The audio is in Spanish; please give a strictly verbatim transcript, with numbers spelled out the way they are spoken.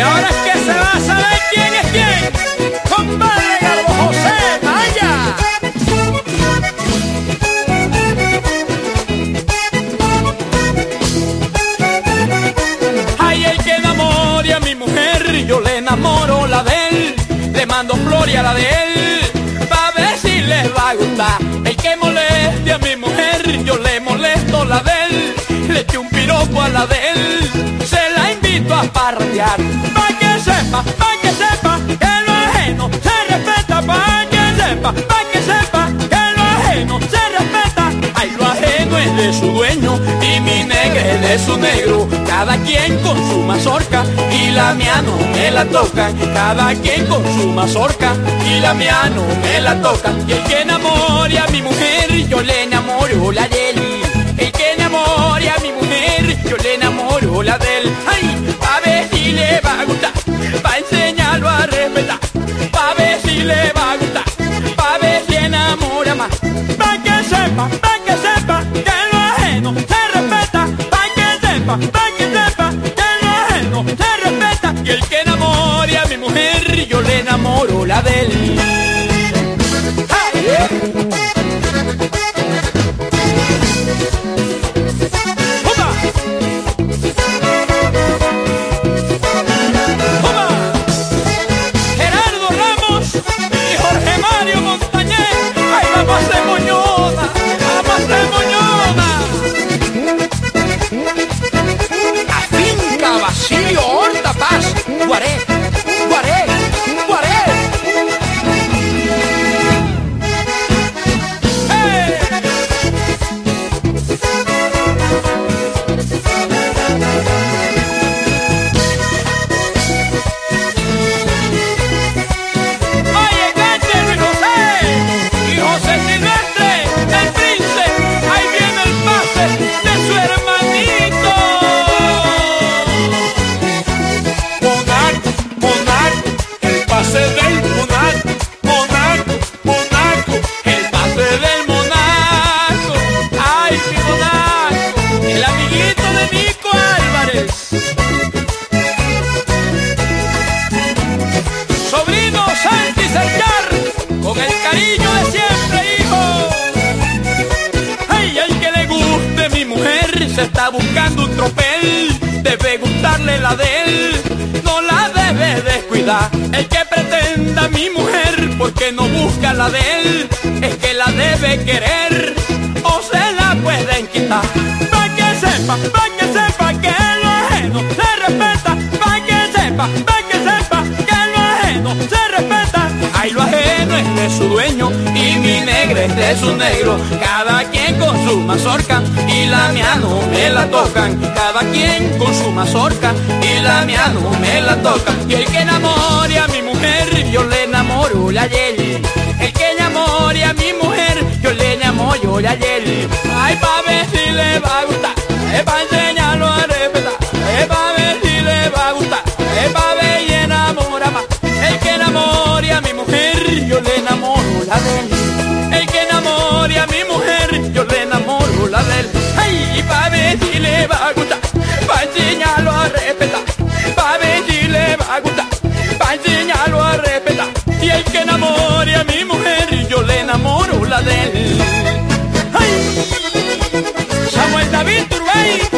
ahora es que se va a saber quién es quién. Compadre Garbo José, vaya. Ay, el que enamore a mi mujer, yo le enamoro la de él. Le mando flores a la de él, pa' ver si les va a gustar. El que moleste a mi mujer, yo le molesto la de él. Le eché un piropo a la de él, se la invito a parrandear. Pa' que sepa, pa' que sepa, que lo ajeno se respeta. Pa' que sepa, pa' que sepa, que lo ajeno se respeta. Ay, lo ajeno es de su dueño y mi negra es de su negro. Cada quien con su mazorca y la mía no me la tocan. Cada quien con su mazorca y la mía no me la tocan. Y el que enamore a mi mujer, yo le enamoro la de él. El que enamore a mi mujer, yo le enamoro la de él. Ay, pa' ver si le va a gustar, pa' enseñarlo a respetar. Pa' ver si le va a gustar, pa' ver si enamora más. Pa' que sepa, pa' que sepa, que lo ajeno se respeta. Pa' que sepa, pa' que sepa, que lo ajeno se respeta. Y el que enamore a mi mujer, yo le enamoro la de él. ¡Ay! Basilio Horta Paz, Guaré, Guaré, Guaré. ¡Hey! Oye, cante Luis José y José Silvestre, el Prince. Ahí viene el pase de su hermanito. Del monaco, monaco, monaco, el pase del monaco. Ay, mi monaco, el amiguito de Nico Álvarez. Sobrino Santi Sercar, con el cariño de siempre, hijo. Ay, al que le guste mi mujer, se está buscando un tropel. Debe gustarle la de él, no la debe descuidar. El que pretenda a mi mujer porque no busca la de él, es que la debe querer o se la pueden quitar. Pa' que sepa, pa' que sepa que lo ajeno se respeta. Pa' que sepa, pa' que sepa que lo ajeno se respeta. Ay, lo ajeno es de su dueño y mi negra es de su negro. Cada quien con su mazorca y la mía no me la tocan. Cada quien con su mazorca y la mía no me la tocan. Y el que enamore a mi mujer, yo le enamoro la de él. El que enamore a mi mujer, yo le enamoro la de él. Ay, pa' ver si le va a gustar, es pa' enseñarlo a respetar. Es pa' ver si le va a gustar, es pa' ver y enamora más. El que enamore a mi mujer, yo le enamoro la de él. El que enamore a mi mujer, yo le enamoro la de él. Ay, y pa' ver si le va a gustar, pa' enseñarlo a respetar. Pa' ver si le va a gustar, pa' enseñarlo a respetar. Y el que enamore a mi mujer, yo le enamoro la de él. Ay, Samuel David Turbay.